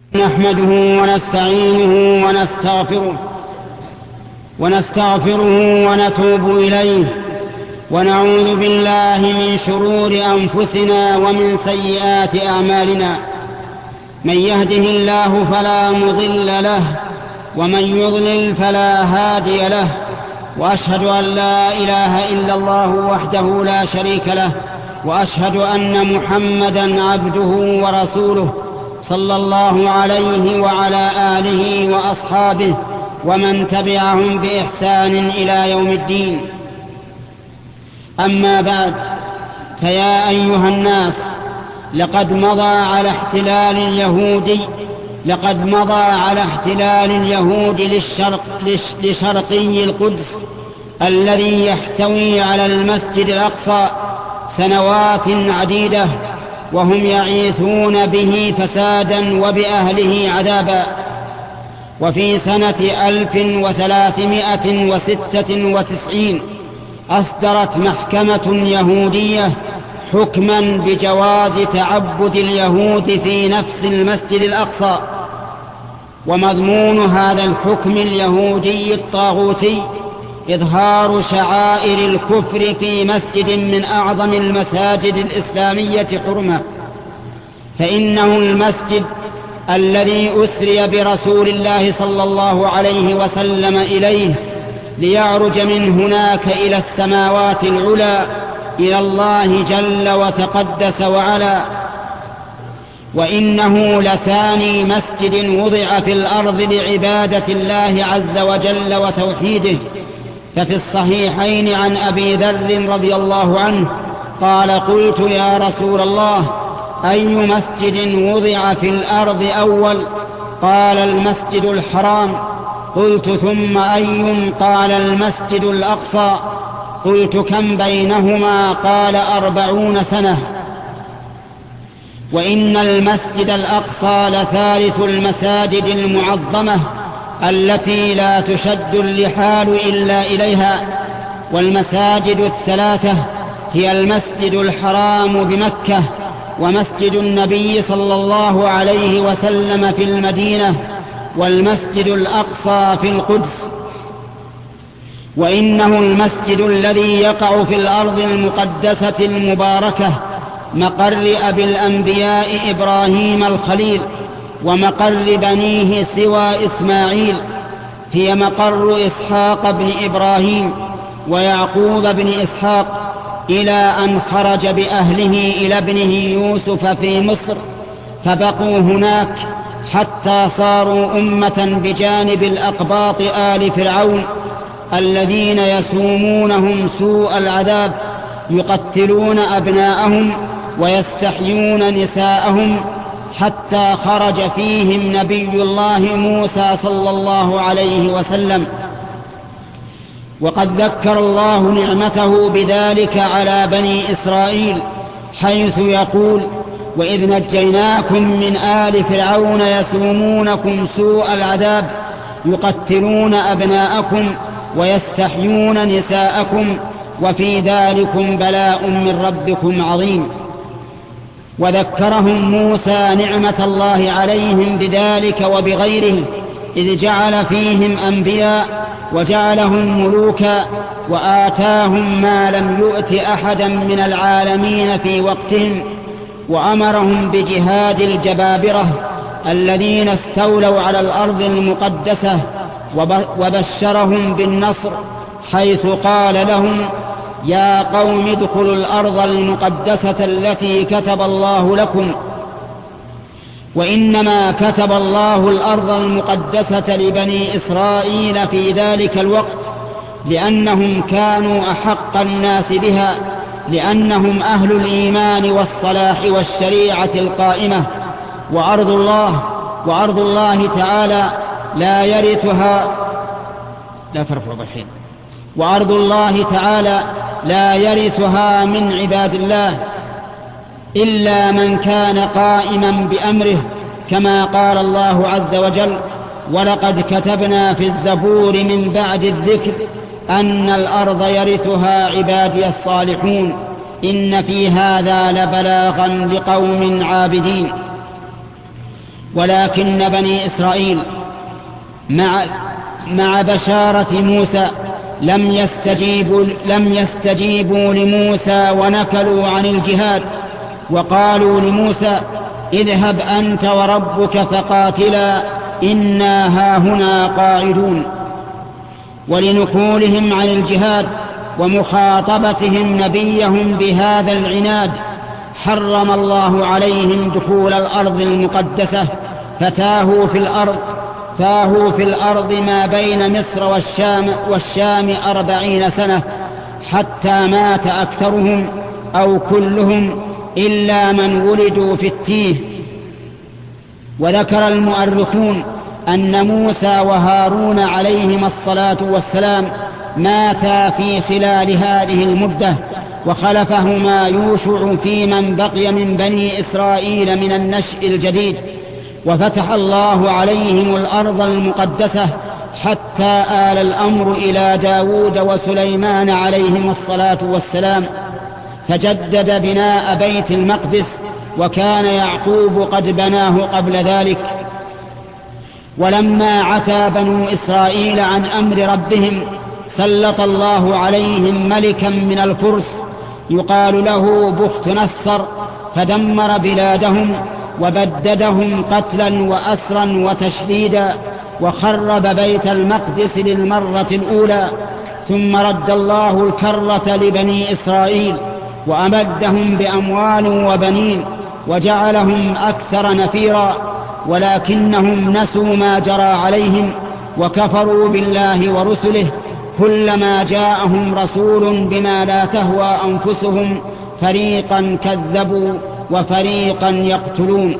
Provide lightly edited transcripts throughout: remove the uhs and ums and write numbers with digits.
نحمده ونستغفره ونتوب إليه ونعوذ بالله من شرور أنفسنا ومن سيئات أعمالنا. من يهده الله فلا مضل له ومن يضلل فلا هادي له، وأشهد أن لا إله إلا الله وحده لا شريك له، وأشهد أن محمدا عبده ورسوله صلى الله عليه وعلى آله وأصحابه ومن تبعهم بإحسان إلى يوم الدين. أما بعد، فيا أيها الناس، لقد مضى على احتلال اليهود لشرقي القدس الذي يحتوي على المسجد الأقصى سنوات عديدة، وهم يعيثون به فسادا وبأهله عذابا. وفي سنة 1396 أصدرت محكمة يهودية حكما بجواز تعبد اليهود في نفس المسجد الأقصى. ومضمون هذا الحكم اليهودي الطاغوتي إظهار شعائر الكفر في مسجد من أعظم المساجد الإسلامية حرمة، فإنه المسجد الذي أسري برسول الله صلى الله عليه وسلم إليه ليعرج من هناك إلى السماوات العلى إلى الله جل وتقدس وعلا. وإنه لثاني مسجد وضع في الأرض لعبادة الله عز وجل وتوحيده. ففي الصحيحين عن أبي ذر رضي الله عنه قال: قلت يا رسول الله، أي مسجد وضع في الأرض أول؟ قال: المسجد الحرام. قلت: ثم أي؟ قال: المسجد الأقصى. قلت: كم بينهما؟ قال: 40 سنة. وإن المسجد الأقصى لثالث المساجد المعظمة التي لا تشد اللحال إلا إليها. والمساجد الثلاثة هي المسجد الحرام بمكة، ومسجد النبي صلى الله عليه وسلم في المدينة، والمسجد الأقصى في القدس. وإنه المسجد الذي يقع في الأرض المقدسة المباركة، مقر أبي الأنبياء إبراهيم الخليل، ومقر بنيه سوى إسماعيل. هي مقر إسحاق بن إبراهيم ويعقوب بن إسحاق، إلى أن خرج بأهله إلى ابنه يوسف في مصر، فبقوا هناك حتى صاروا أمة بجانب الأقباط آل فرعون الذين يسومونهم سوء العذاب، يقتلون أبناءهم ويستحيون نساءهم، حتى خرج فيهم نبي الله موسى صلى الله عليه وسلم. وقد ذكر الله نعمته بذلك على بني إسرائيل، حيث يقول: وإذ نجيناكم من آل فرعون يسومونكم سوء العذاب يقتلون أبناءكم ويستحيون نساءكم وفي ذلكم بلاء من ربكم عظيم. وذكرهم موسى نعمة الله عليهم بذلك وبغيره، إذ جعل فيهم أنبياء وجعلهم ملوكا، وآتاهم ما لم يؤت أحدا من العالمين في وقتهم، وأمرهم بجهاد الجبابرة الذين استولوا على الأرض المقدسة، وبشرهم بالنصر، حيث قال لهم: يا قوم ادخلوا الأرض المقدسة التي كتب الله لكم. وإنما كتب الله الأرض المقدسة لبني إسرائيل في ذلك الوقت لأنهم كانوا أحق الناس بها، لأنهم أهل الإيمان والصلاح والشريعة القائمة. وأرض الله تعالى لا يرثها وأرض الله تعالى لا يرثها من عباد الله إلا من كان قائما بأمره، كما قال الله عز وجل: ولقد كتبنا في الزبور من بعد الذكر أن الأرض يرثها عبادي الصالحون، إن في هذا لبلاغا لقوم عابدين. وإنما كتب الله نعمته بذلك على بني إسرائيل، حيث يقول: وإذ نجيناكم من آل فرعون يسومونكم سوء العذاب يقتلون أبناءكم ويستحيون نساءكم وفي ذلكم بلاء من ربكم عظيم. ولكن بني إسرائيل مع بشارة موسى لم يستجيبوا لموسى ونكلوا عن الجهاد، وقالوا لموسى: اذهب أنت وربك فقاتلا إنا هاهنا قاعدون. ولنكولهم عن الجهاد ومخاطبتهم نبيهم بهذا العناد حرم الله عليهم دخول الأرض المقدسة، فتاهوا في الأرض ما بين مصر والشام 40 سنة، حتى مات أكثرهم أو كلهم إلا من ولدوا في التيه. وذكر المؤرخون أن موسى وهارون عليهما الصلاة والسلام ماتا في خلال هذه المدة، وخلفهما يوشع في من بقي من بني إسرائيل من النشء الجديد، وفتح الله عليهم الأرض المقدسة حتى آل الأمر إلى داود وسليمان عليهما الصلاة والسلام، فجدد بناء بيت المقدس، وكان يعقوب قد بناه قبل ذلك. ولما عتى بنو إسرائيل عن أمر ربهم سلط الله عليهم ملكا من الفرس يقال له بخت نصر، فدمر بلادهم وبددهم قتلا وأسرا وتشديدا، وخرب بيت المقدس للمرة الأولى. ثم رد الله الكرة لبني إسرائيل وأمدهم بأموال وبنين وجعلهم أكثر نفيرا، ولكنهم نسوا ما جرى عليهم وكفروا بالله ورسله، كلما جاءهم رسول بما لا تهوى أنفسهم فريقا كذبوا وفريقا يقتلون.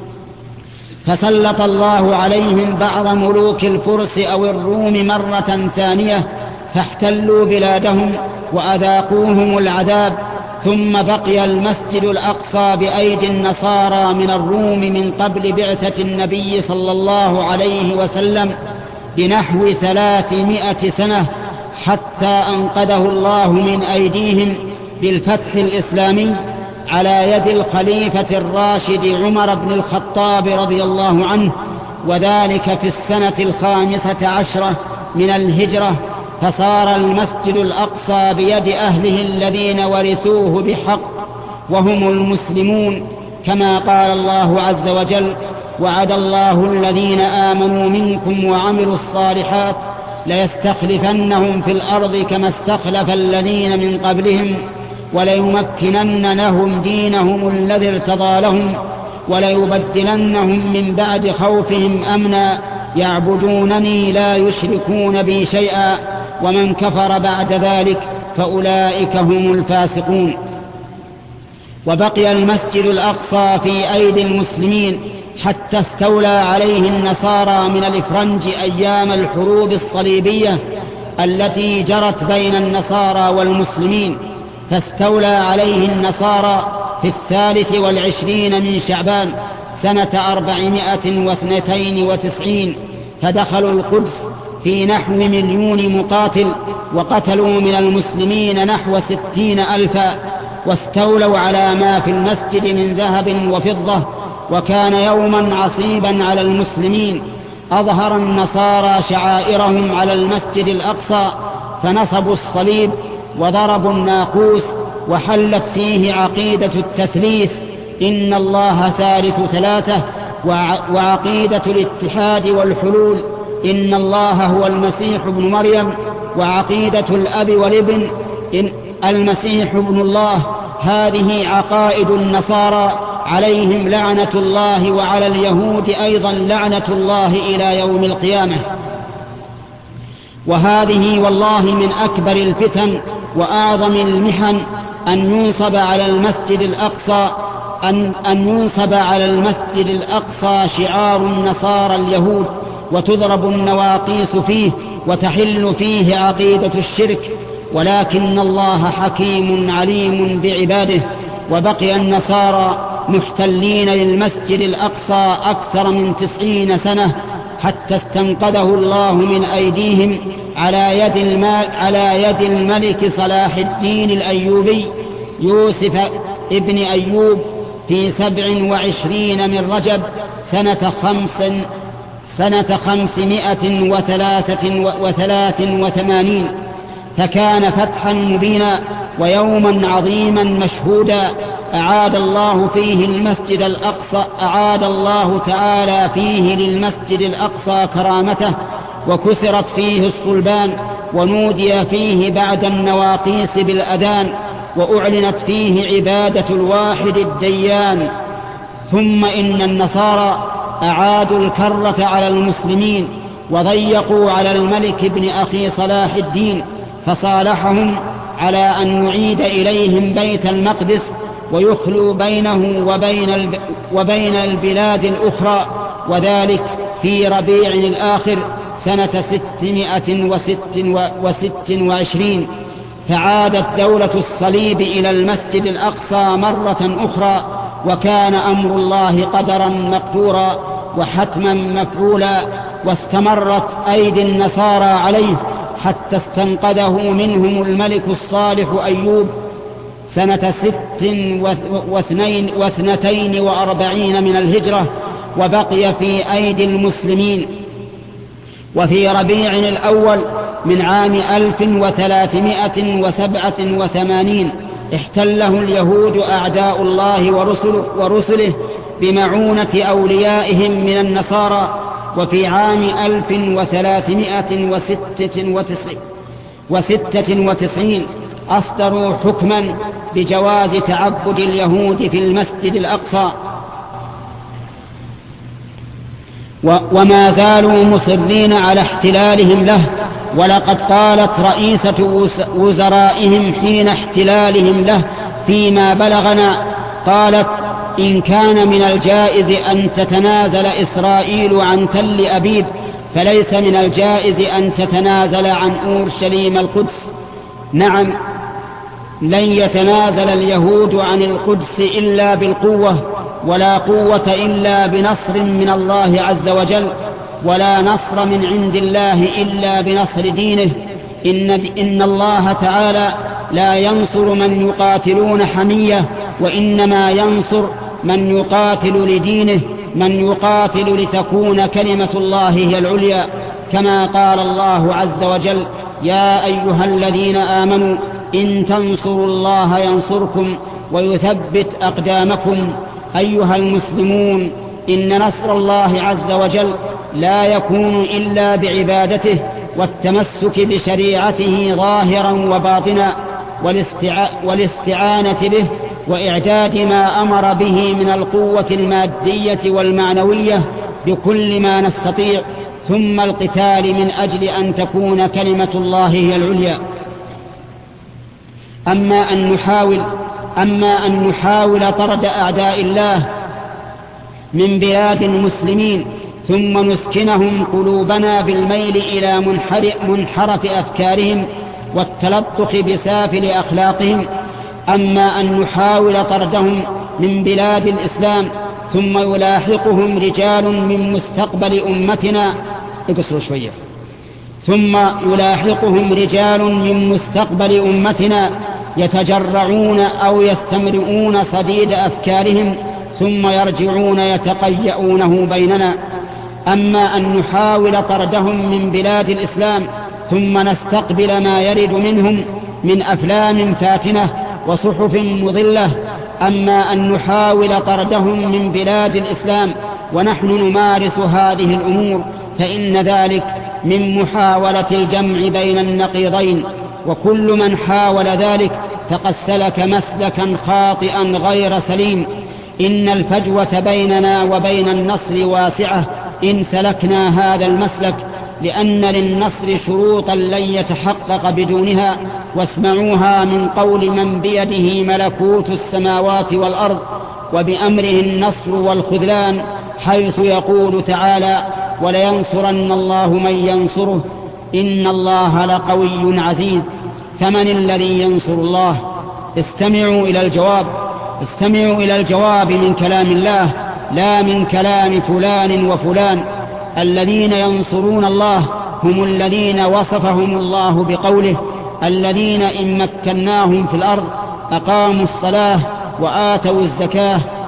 فسلط الله عليهم بعض ملوك الفرس أو الروم مرة ثانية، فاحتلوا بلادهم وأذاقوهم العذاب. ثم بقي المسجد الأقصى بأيدي النصارى من الروم من قبل بعثة النبي صلى الله عليه وسلم بنحو 300 سنة، حتى أنقذه الله من أيديهم بالفتح الإسلامي على يد الخليفة الراشد عمر بن الخطاب رضي الله عنه، وذلك في السنة 15 من الهجرة. فصار المسجد الأقصى بيد أهله الذين ورثوه بحق وهم المسلمون، كما قال الله عز وجل: وعد الله الذين آمنوا منكم وعملوا الصالحات ليستخلفنهم في الأرض كما استخلف الذين من قبلهم وليمكنن لهم دينهم الذي ارتضى لهم وليبدلنهم من بعد خوفهم أمنا يعبدونني لا يشركون بي شيئا ومن كفر بعد ذلك فأولئك هم الفاسقون. وبقي المسجد الأقصى في أيدي المسلمين حتى استولى عليه النصارى من الإفرنج أيام الحروب الصليبية التي جرت بين النصارى والمسلمين، فاستولى عليه النصارى في 23 من شعبان سنة 492، فدخلوا القدس في نحو 1,000,000 مقاتل، وقتلوا من المسلمين نحو 60,000، واستولوا على ما في المسجد من ذهب وفضة. وكان يوما عصيبا على المسلمين، أظهر النصارى شعائرهم على المسجد الأقصى، فنصبوا الصليب وضربوا الناقوس، وحلت فيه عقيدة التثليث إن الله ثالث ثلاثة، وعقيدة الاتحاد والحلول إن الله هو المسيح ابن مريم، وعقيدة الأب والابن إن المسيح ابن الله. هذه عقائد النصارى عليهم لعنة الله، وعلى اليهود أيضا لعنة الله إلى يوم القيامة. وهذه والله من أكبر الفتن وأعظم المحن أن ينصب على المسجد الأقصى شعار النصارى اليهود، وتضرب النواقيس فيه، وتحل فيه عقيدة الشرك. ولكن الله حكيم عليم بعباده، وبقي النصارى محتلين للمسجد الأقصى أكثر من 90 سنة، حتى استنقذه الله من أيديهم على يد الملك صلاح الدين الأيوبي يوسف ابن أيوب في 27 من رجب سنة 583، فكان فتحا مبينا ويوما عظيما مشهودا. أعاد الله تعالى فيه للمسجد الأقصى كرامته، وكسرت فيه الصلبان، ونودي فيه بعد النواقيس بالأذان، وأعلنت فيه عبادة الواحد الديان. ثم إن النصارى أعادوا الكرة على المسلمين، وضيقوا على الملك بن أخي صلاح الدين، فصالحهم على أن يعيد إليهم بيت المقدس ويخلو بينه وبين البلاد الأخرى، وذلك في ربيع الآخر سنة 626. فعادت دولة الصليب إلى المسجد الأقصى مرة أخرى، وكان أمر الله قدرا مقدورا وحتما مفعولا، واستمرت أيدي النصارى عليه حتى استنقذه منهم الملك الصالح أيوب سنة 42 من الهجرة، وبقي في أيدي المسلمين. وفي ربيع الأول من عام 1387 احتله اليهود أعداء الله ورسله بمعونة أوليائهم من النصارى. وفي عام 1396 أصدروا حكما بجواز تعبد اليهود في المسجد الأقصى، وما زالوا مصرين على احتلالهم له. ولقد قالت رئيسة وزرائهم حين احتلالهم له فيما بلغنا، قالت: إن كان من الجائز أن تتنازل إسرائيل عن تل أبيب، فليس من الجائز أن تتنازل عن أورشليم القدس. نعم، لن يتنازل اليهود عن القدس إلا بالقوة، ولا قوة إلا بنصر من الله عز وجل، ولا نصر من عند الله إلا بنصر دينه. إن الله تعالى لا ينصر من يقاتلون حمية، وإنما ينصر من يقاتل لدينه، من يقاتل لتكون كلمة الله هي العليا، كما قال الله عز وجل: يا أيها الذين آمنوا إن تنصروا الله ينصركم ويثبت أقدامكم. أيها المسلمون، إن نصر الله عز وجل لا يكون إلا بعبادته والتمسك بشريعته ظاهرا وباطنا، والاستعانة به، وإعداد ما أمر به من القوة المادية والمعنوية بكل ما نستطيع، ثم القتال من أجل أن تكون كلمة الله هي العليا. أما أن نحاول طرد أعداء الله من بلاد المسلمين ثم نسكنهم قلوبنا بالميل إلى منحرف أفكارهم والتلطخ بسافل أخلاقهم. أما أن نحاول طردهم من بلاد الإسلام ثم يلاحقهم رجال من مستقبل أمتنا يتجرعون أو يستمرئون صديد أفكارهم ثم يرجعون يتقيؤونه بيننا. أما أن نحاول طردهم من بلاد الإسلام ثم نستقبل ما يرد منهم من أفلام فاتنة وصحف مضلة. أما أن نحاول طردهم من بلاد الإسلام ونحن نمارس هذه الأمور، فإن ذلك من محاولة الجمع بين النقيضين، وكل من حاول ذلك فقد سلك مسلكا خاطئا غير سليم. إن الفجوة بيننا وبين النصر واسعة إن سلكنا هذا المسلك، لأن للنصر شروطا لن يتحقق بدونها، واسمعوها من قول من بيده ملكوت السماوات والأرض وبأمره النصر والخذلان، حيث يقول تعالى: ولينصرن الله من ينصره إن الله لقوي عزيز. فمن الذي ينصر الله؟ استمعوا إلى الجواب من كلام الله، لا من كلام فلان وفلان. الذين ينصرون الله هم الذين وصفهم الله بقوله: الذين إن مكناهم في الأرض أقاموا الصلاة وآتوا الزكاة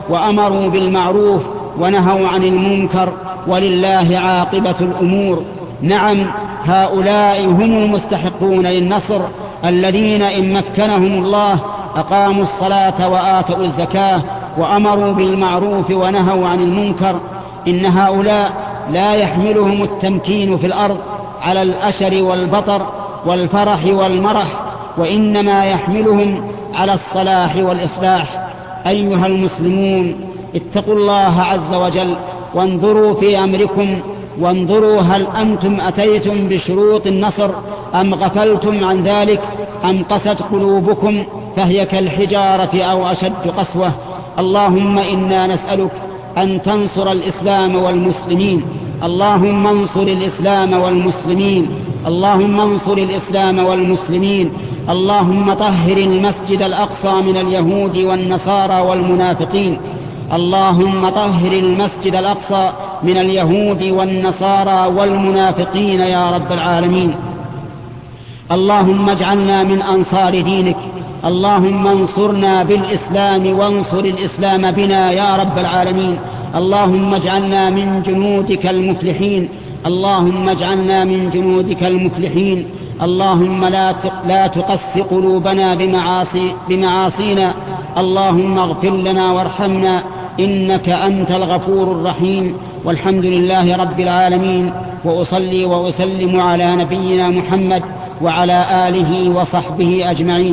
وأمروا بالمعروف ونهوا عن المنكر، ولله عاقبة الأمور. نعم، هؤلاء هم المستحقون للنصر، الذين إن مكنهم الله أقاموا الصلاة وآتوا الزكاة وأمروا بالمعروف ونهوا عن المنكر. إن هؤلاء لا يحملهم التمكين في الأرض على الأشر والبطر والفرح والمرح، وإنما يحملهم على الصلاح والإصلاح. أيها المسلمون، اتقوا الله عز وجل وانظروا في أمركم، وانظروا هل أنتم أتيتم بشروط النصر أم غفلتم عن ذلك، أم قست قلوبكم فهي كالحجارة أو أشد قسوة. اللهم إنا نسألك أن تنصر الإسلام والمسلمين، اللهم انصر الإسلام والمسلمين، اللهم انصر الإسلام والمسلمين. اللهم طهر المسجد الأقصى من اليهود والنصارى والمنافقين، اللهم طهر المسجد الأقصى من اليهود والنصارى والمنافقين يا رب العالمين. اللهم اجعلنا من أنصار دينك، اللهم انصرنا بالإسلام وانصر الإسلام بنا يا رب العالمين. اللهم اجعلنا من جنودك المفلحين، اللهم اجعلنا من جنودك المفلحين. اللهم لا تقس قلوبنا بمعاصينا، اللهم اغفر لنا وارحمنا إنك أنت الغفور الرحيم. والحمد لله رب العالمين، وأصلي وأسلم على نبينا محمد وعلى آله وصحبه أجمعين.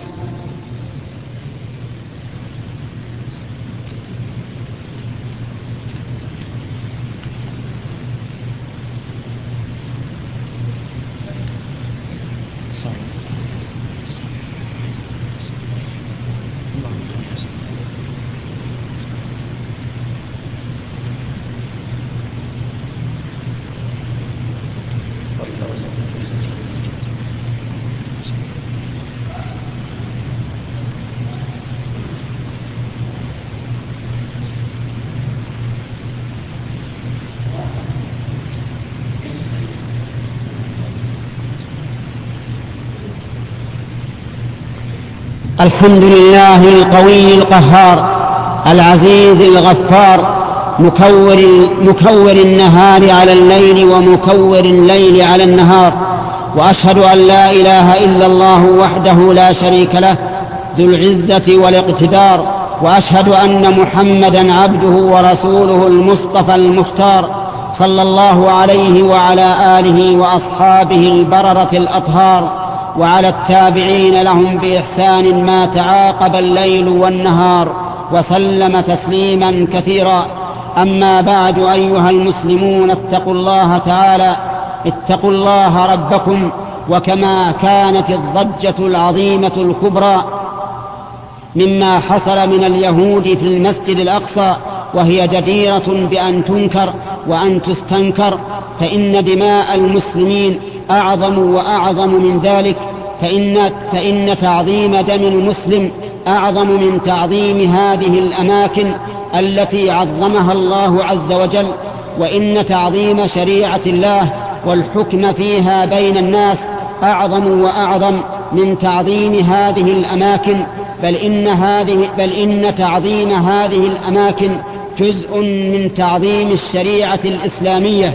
الحمد لله القوي القهار العزيز الغفار، مكور النهار على الليل ومكور الليل على النهار. وأشهد أن لا إله إلا الله وحده لا شريك له ذو العزة والاقتدار، وأشهد أن محمدا عبده ورسوله المصطفى المختار، صلى الله عليه وعلى آله وأصحابه البررة الأطهار، وعلى التابعين لهم بإحسان ما تعاقب الليل والنهار، وسلم تسليما كثيرا. أما بعد، أيها المسلمون، اتقوا الله تعالى، اتقوا الله ربكم. وكما كانت الضجة العظيمة الكبرى مما حصل من اليهود في المسجد الأقصى وهي جديرة بأن تنكر وأن تستنكر، فإن دماء المسلمين أعظم وأعظم من ذلك، فإن تعظيم دم المسلم أعظم من تعظيم هذه الأماكن التي عظمها الله عز وجل. وإن تعظيم شريعة الله والحكم فيها بين الناس أعظم وأعظم من تعظيم هذه الأماكن، بل إن تعظيم هذه الأماكن جزء من تعظيم الشريعة الإسلامية.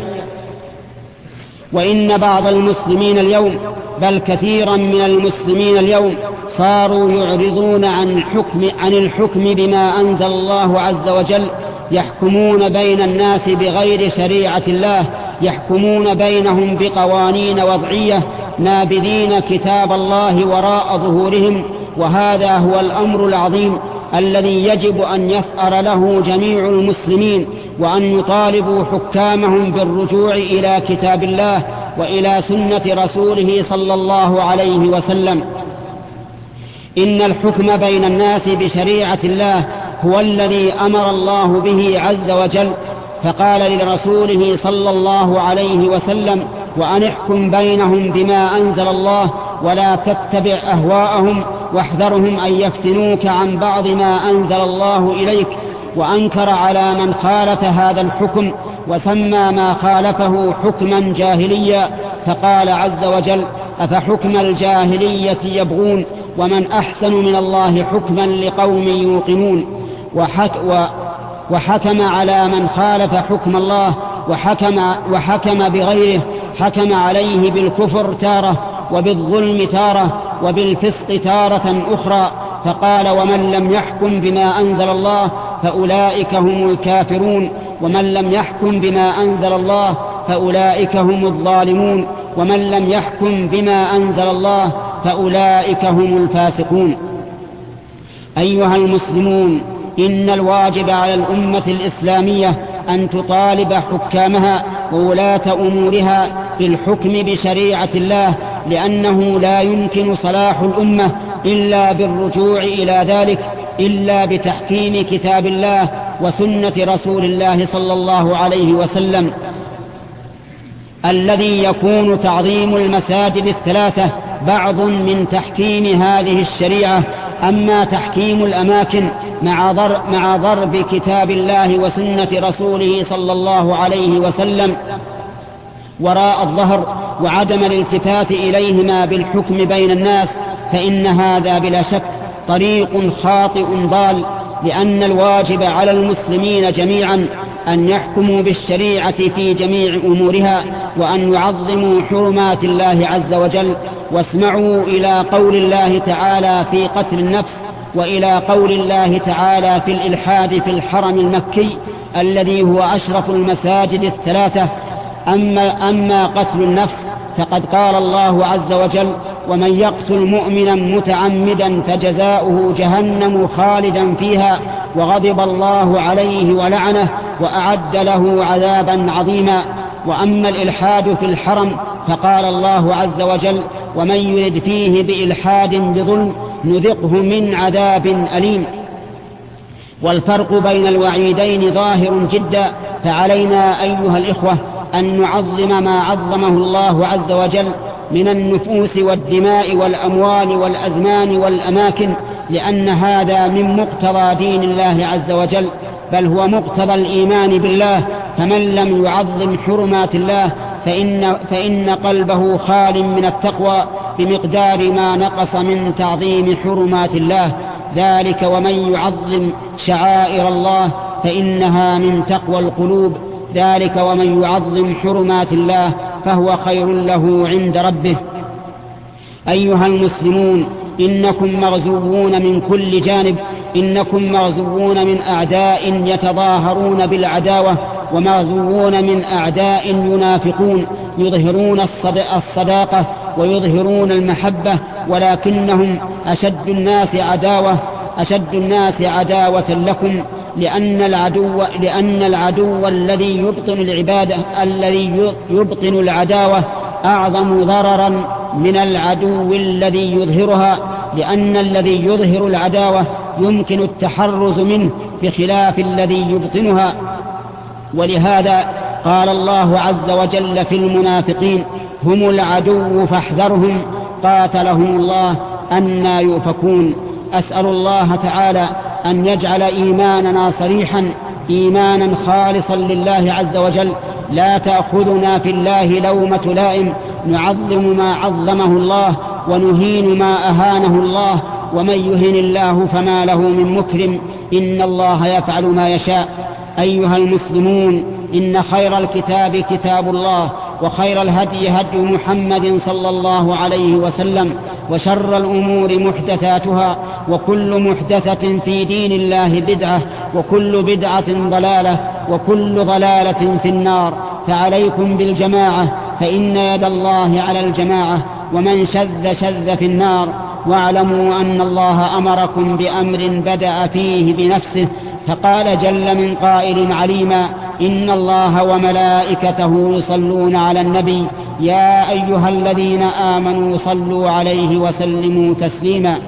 وإن بعض المسلمين اليوم، بل كثيرا من المسلمين اليوم، صاروا يعرضون عن الحكم بما أنزل الله عز وجل، يحكمون بين الناس بغير شريعة الله، يحكمون بينهم بقوانين وضعية، نابذين كتاب الله وراء ظهورهم. وهذا هو الأمر العظيم الذي يجب أن يثأر له جميع المسلمين، وأن يطالبوا حكامهم بالرجوع إلى كتاب الله وإلى سنة رسوله صلى الله عليه وسلم. إن الحكم بين الناس بشريعة الله هو الذي أمر الله به عز وجل، فقال لرسوله صلى الله عليه وسلم: وأن احكم بينهم بما أنزل الله ولا تتبع أهواءهم واحذرهم أن يفتنوك عن بعض ما أنزل الله إليك. وأنكر على من خالف هذا الحكم وسمى ما خالفه حكما جاهليا، فقال عز وجل: أفحكم الجاهلية يبغون ومن أحسن من الله حكما لقوم يوقنون. وحكم على من خالف حكم الله وحكم بغيره، حكم عليه بالكفر تارة وبالظلم تارة وبالفسق تارة أخرى، فقال: ومن لم يحكم بما أنزل الله فأولئك هم الكافرون، ومن لم يحكم بما أنزل الله فأولئك هم الظالمون، ومن لم يحكم بما أنزل الله فأولئك هم الفاسقون. أيها المسلمون، إن الواجب على الأمة الإسلامية أن تطالب حكامها وولاة أمورها بالحكم بشريعة الله، لأنه لا يمكن صلاح الأمة إلا بالرجوع إلى ذلك، إلا بتحكيم كتاب الله وسنة رسول الله صلى الله عليه وسلم، الذي يكون تعظيم المساجد الثلاثة بعض من تحكيم هذه الشريعة. أما تحكيم الأماكن مع ضرب كتاب الله وسنة رسوله صلى الله عليه وسلم وراء الظهر وعدم الالتفات إليهما بالحكم بين الناس، فإن هذا بلا شك طريق خاطئ ضال، لأن الواجب على المسلمين جميعا أن يحكموا بالشريعة في جميع أمورها، وأن يعظموا حرمات الله عز وجل. واسمعوا إلى قول الله تعالى في قتل النفس، وإلى قول الله تعالى في الإلحاد في الحرم المكي الذي هو أشرف المساجد الثلاثة. أما قتل النفس فقد قال الله عز وجل: ومن يقتل مؤمنا متعمدا فجزاؤه جهنم خالدا فيها وغضب الله عليه ولعنه وأعد له عذابا عظيما. وأما الإلحاد في الحرم فقال الله عز وجل: ومن يرد فيه بإلحاد بظلم نذقه من عذاب أليم. والفرق بين الوعيدين ظاهر جدا، فعلينا أيها الإخوة أن نعظم ما عظمه الله عز وجل من النفوس والدماء والأموال والأزمان والأماكن، لأن هذا من مقتضى دين الله عز وجل، بل هو مقتضى الإيمان بالله. فمن لم يعظم حرمات الله فإن قلبه خال من التقوى بمقدار ما نقص من تعظيم حرمات الله. ذلك ومن يعظم شعائر الله فإنها من تقوى القلوب. ذلك ومن يعظم حرمات الله فهو خير له عند ربه. أيها المسلمون، إنكم مغزوون من كل جانب، إنكم مغزوون من أعداء يتظاهرون بالعداوة، ومغزوون من أعداء ينافقون يظهرون الصداقة ويظهرون المحبة، ولكنهم أشد الناس عداوة لكم، لأن العدو الذي يبطن العداوة أعظم ضررا من العدو الذي يظهرها، لأن الذي يظهر العداوة يمكن التحرز منه بخلاف الذي يبطنها. ولهذا قال الله عز وجل في المنافقين: هم العدو فاحذرهم قاتلهم الله أنى يؤفكون. أسأل الله تعالى أن يجعل إيماننا صريحا، إيمانا خالصا لله عز وجل، لا تأخذنا في الله لومة لائم، نعظم ما عظمه الله ونهين ما أهانه الله، ومن يهن الله فما له من مكرم، إن الله يفعل ما يشاء. أيها المسلمون، إن خير الكتاب كتاب الله، وخير الهدي هدي محمد صلى الله عليه وسلم، وشر الأمور محدثاتها، وكل محدثة في دين الله بدعة، وكل بدعة ضلالة، وكل ضلالة في النار. فعليكم بالجماعة، فإن يد الله على الجماعة، ومن شذ في النار. واعلموا أن الله أمركم بأمر بدأ فيه بنفسه، فقال جل من قائل عليما: إن الله وملائكته يصلون على النبي يا أيها الذين آمنوا صلوا عليه وسلموا تسليما.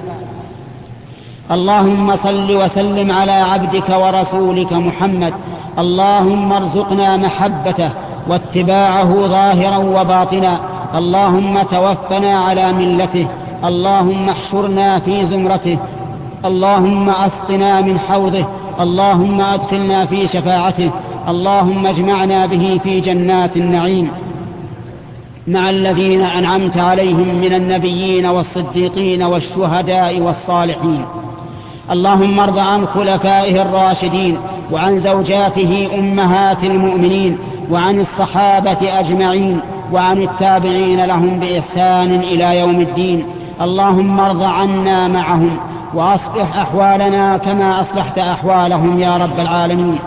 اللهم صل وسلم على عبدك ورسولك محمد. اللهم ارزقنا محبته واتباعه ظاهرا وباطنا. اللهم توفنا على ملته. اللهم احشرنا في زمرته. اللهم اسقنا من حوضه. اللهم ادخلنا في شفاعته. اللهم اجمعنا به في جنات النعيم مع الذين أنعمت عليهم من النبيين والصديقين والشهداء والصالحين. اللهم ارض عن خلفائه الراشدين وعن زوجاته أمهات المؤمنين وعن الصحابة أجمعين وعن التابعين لهم بإحسان إلى يوم الدين. اللهم ارض عنا معهم وأصلح أحوالنا كما أصلحت أحوالهم يا رب العالمين.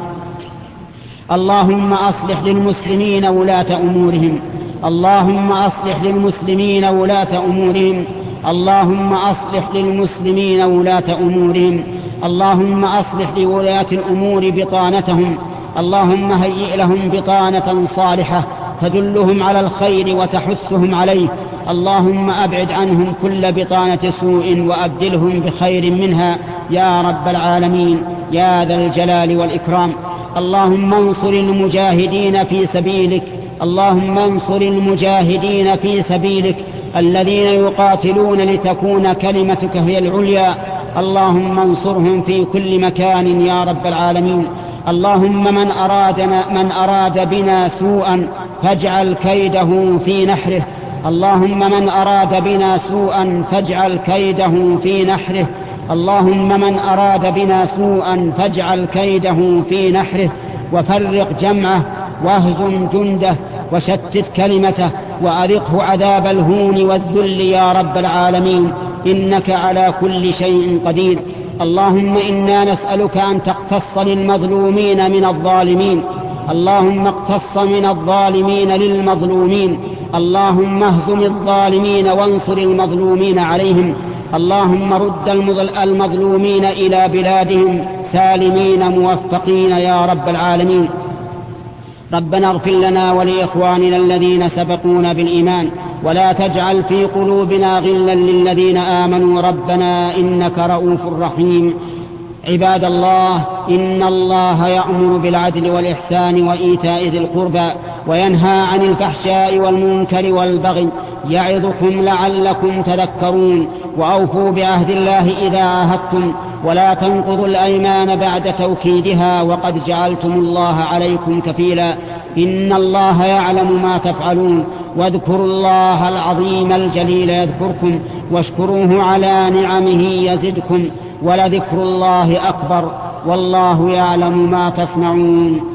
اللهم أصلح للمسلمين ولاة أمورهم. اللهم أصلح للمسلمين ولاة أمورهم. اللهم أصلح للمسلمين ولاة أمورهم. اللهم أصلح لولاة الأمور بطانتهم. اللهم هيئ لهم بطانة صالحة تدلهم على الخير وتحثهم عليه. اللهم أبعد عنهم كل بطانة سوء وأبدلهم بخير منها يا رب العالمين يا ذا الجلال والإكرام. اللهم انصر المجاهدين في سبيلك. اللهم انصر المجاهدين في سبيلك الذين يقاتلون لتكون كلمتك هي العليا. اللهم انصرهم في كل مكان يا رب العالمين. اللهم من أراد بنا سوءا فاجعل كيده في نحره. اللهم من أراد بنا سوءا فاجعل كيده في نحره. اللهم من أراد بنا سوءا فاجعل كيده في نحره وفرق جمعه واهزم جنده وشتت كلمته وأذقه عذاب الهون والذل يا رب العالمين إنك على كل شيء قدير. اللهم إنا نسألك أن تقتص للمظلومين من الظالمين. اللهم اقتص من الظالمين للمظلومين. اللهم اهزم الظالمين وانصر المظلومين عليهم. اللهم رد المظلومين إلى بلادهم سالمين موفقين يا رب العالمين. ربنا اغفر لنا ولإخواننا الذين سبقونا بالإيمان ولا تجعل في قلوبنا غلا للذين آمنوا ربنا إنك رؤوف رحيم. عباد الله، إن الله يأمر بالعدل والإحسان وإيتاء ذي القربى وينهى عن الفحشاء والمنكر والبغي يعظكم لعلكم تذكرون. وأوفوا بعهد الله إذا عاهدتم ولا تنقضوا الأيمان بعد توكيدها وقد جعلتم الله عليكم كفيلا. إن الله يعلم ما تفعلون. واذكروا الله العظيم الجليل يذكركم واشكروه على نعمه يزدكم ولذكر الله أكبر والله يعلم ما تصنعون.